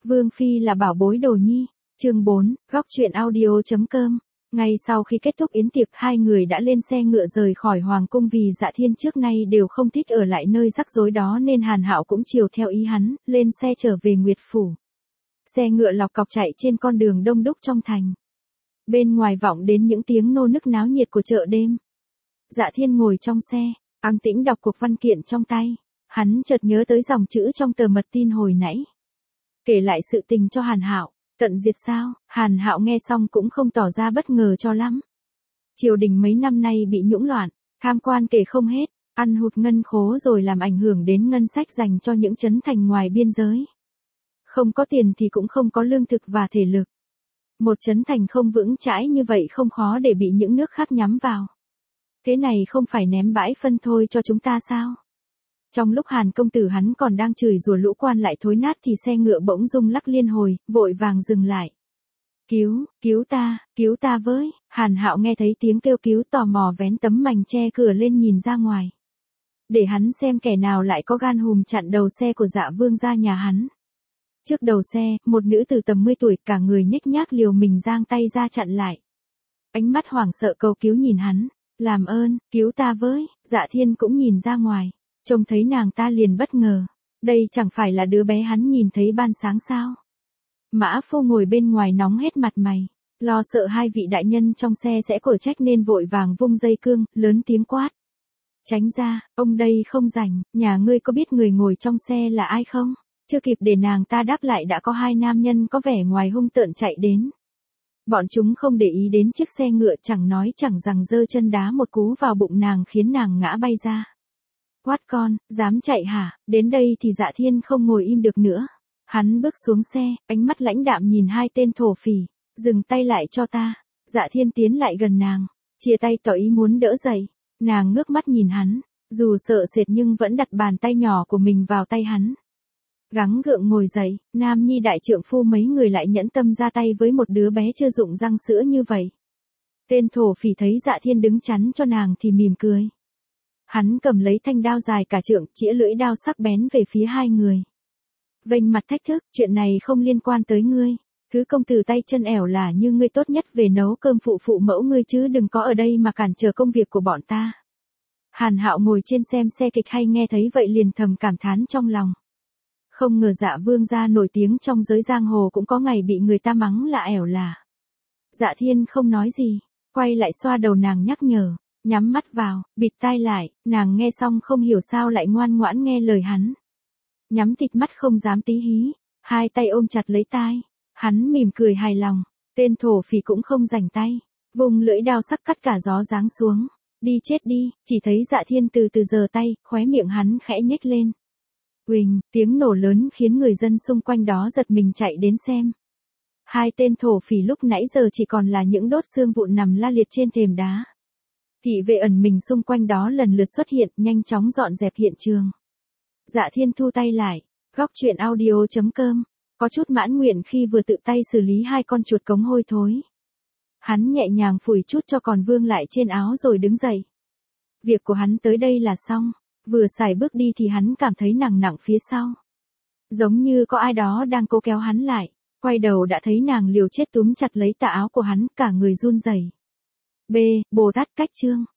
Vương Phi là bảo bối đồ nhi. Chương 4, góc truyện audio.com. Ngay sau khi kết thúc yến tiệc, hai người đã lên xe ngựa rời khỏi hoàng cung vì Dạ Thiên trước nay đều không thích ở lại nơi rắc rối đó nên Hàn Hạo cũng chiều theo ý hắn, lên xe trở về Nguyệt Phủ. Xe ngựa lọc cọc chạy trên con đường đông đúc trong thành. Bên ngoài vọng đến những tiếng nô nức náo nhiệt của chợ đêm. Dạ Thiên ngồi trong xe, an tĩnh đọc cuộc văn kiện trong tay. Hắn chợt nhớ tới dòng chữ trong tờ mật tin hồi nãy. Kể lại sự tình cho Hàn Hạo. Tận diệt sao? Hàn Hạo nghe xong cũng không tỏ ra bất ngờ cho lắm. Triều đình mấy năm nay bị nhũng loạn, tham quan kể không hết, ăn hụt ngân khố rồi làm ảnh hưởng đến ngân sách dành cho những trấn thành ngoài biên giới. Không có tiền thì cũng không có lương thực và thể lực. Một trấn thành không vững chãi như vậy không khó để bị những nước khác nhắm vào. Thế này không phải ném bãi phân thôi cho chúng ta sao? Trong lúc Hàn công tử hắn còn đang chửi rủa lũ quan lại thối nát thì xe ngựa bỗng rung lắc liên hồi, vội vàng dừng lại. Cứu ta với. Hàn Hạo nghe thấy tiếng kêu cứu tò mò vén tấm mành che cửa lên nhìn ra ngoài. Để hắn xem kẻ nào lại có gan hùm chặn đầu xe của Dạ Vương gia nhà hắn. Trước đầu xe, một nữ từ tầm 10 tuổi cả người nhếch nhác liều mình giang tay ra chặn lại. Ánh mắt hoảng sợ cầu cứu nhìn hắn. Làm ơn, cứu ta với. Dạ Thiên cũng nhìn ra ngoài. Trông thấy nàng ta liền bất ngờ. Đây chẳng phải là đứa bé hắn nhìn thấy ban sáng sao? Mã Phu ngồi bên ngoài nóng hết mặt mày. Lo sợ hai vị đại nhân trong xe sẽ cổ trách nên vội vàng vung dây cương, lớn tiếng quát. Tránh ra, ông đây không rảnh, nhà ngươi có biết người ngồi trong xe là ai không? Chưa kịp để nàng ta đáp lại đã có hai nam nhân có vẻ ngoài hung tợn chạy đến. Bọn chúng không để ý đến chiếc xe ngựa chẳng nói chẳng rằng giơ chân đá một cú vào bụng nàng khiến nàng ngã bay ra. Quát con, dám chạy hả? Đến đây thì Dạ Thiên không ngồi im được nữa. Hắn bước xuống xe, ánh mắt lãnh đạm nhìn hai tên thổ phỉ. Dừng tay lại cho ta. Dạ Thiên tiến lại gần nàng, chia tay tỏ ý muốn đỡ dậy. Nàng ngước mắt nhìn hắn, dù sợ sệt nhưng vẫn đặt bàn tay nhỏ của mình vào tay hắn. Gắng gượng ngồi dậy, nam nhi đại trượng phu mấy người lại nhẫn tâm ra tay với một đứa bé chưa rụng răng sữa như vậy. Tên thổ phỉ thấy Dạ Thiên đứng chắn cho nàng thì mỉm cười. Hắn cầm lấy thanh đao dài cả trượng, chĩa lưỡi đao sắc bén về phía hai người. Vênh mặt thách thức, chuyện này không liên quan tới ngươi. Thứ công tử tay chân ẻo lả như ngươi tốt nhất về nấu cơm phụ mẫu ngươi chứ đừng có ở đây mà cản trở công việc của bọn ta. Hàn Hạo ngồi trên xem xe kịch hay nghe thấy vậy liền thầm cảm thán trong lòng. Không ngờ Dạ Vương gia nổi tiếng trong giới giang hồ cũng có ngày bị người ta mắng là ẻo lả. Dạ Thiên không nói gì, quay lại xoa đầu nàng nhắc nhở. Nhắm mắt vào, bịt tai lại, nàng nghe xong không hiểu sao lại ngoan ngoãn nghe lời hắn. Nhắm tịt mắt không dám tí hí, hai tay ôm chặt lấy tai. Hắn mỉm cười hài lòng, tên thổ phỉ cũng không rảnh tay. Vùng lưỡi đao sắc cắt cả gió giáng xuống. Đi chết đi, chỉ thấy Dạ Thiên từ từ giơ tay, khóe miệng hắn khẽ nhếch lên. Uỳnh, tiếng nổ lớn khiến người dân xung quanh đó giật mình chạy đến xem. Hai tên thổ phỉ lúc nãy giờ chỉ còn là những đốt xương vụn nằm la liệt trên thềm đá. Thị vệ ẩn mình xung quanh đó lần lượt xuất hiện, nhanh chóng dọn dẹp hiện trường. Dạ Thiên thu tay lại, góc truyện audio.com, có chút mãn nguyện khi vừa tự tay xử lý hai con chuột cống hôi thối. Hắn nhẹ nhàng phủi chút cho còn vương lại trên áo rồi đứng dậy. Việc của hắn tới đây là xong, vừa xài bước đi thì hắn cảm thấy nặng nặng phía sau. Giống như có ai đó đang cố kéo hắn lại, quay đầu đã thấy nàng liều chết túm chặt lấy tà áo của hắn, cả người run rẩy. B. Bồ Tát Cách Chương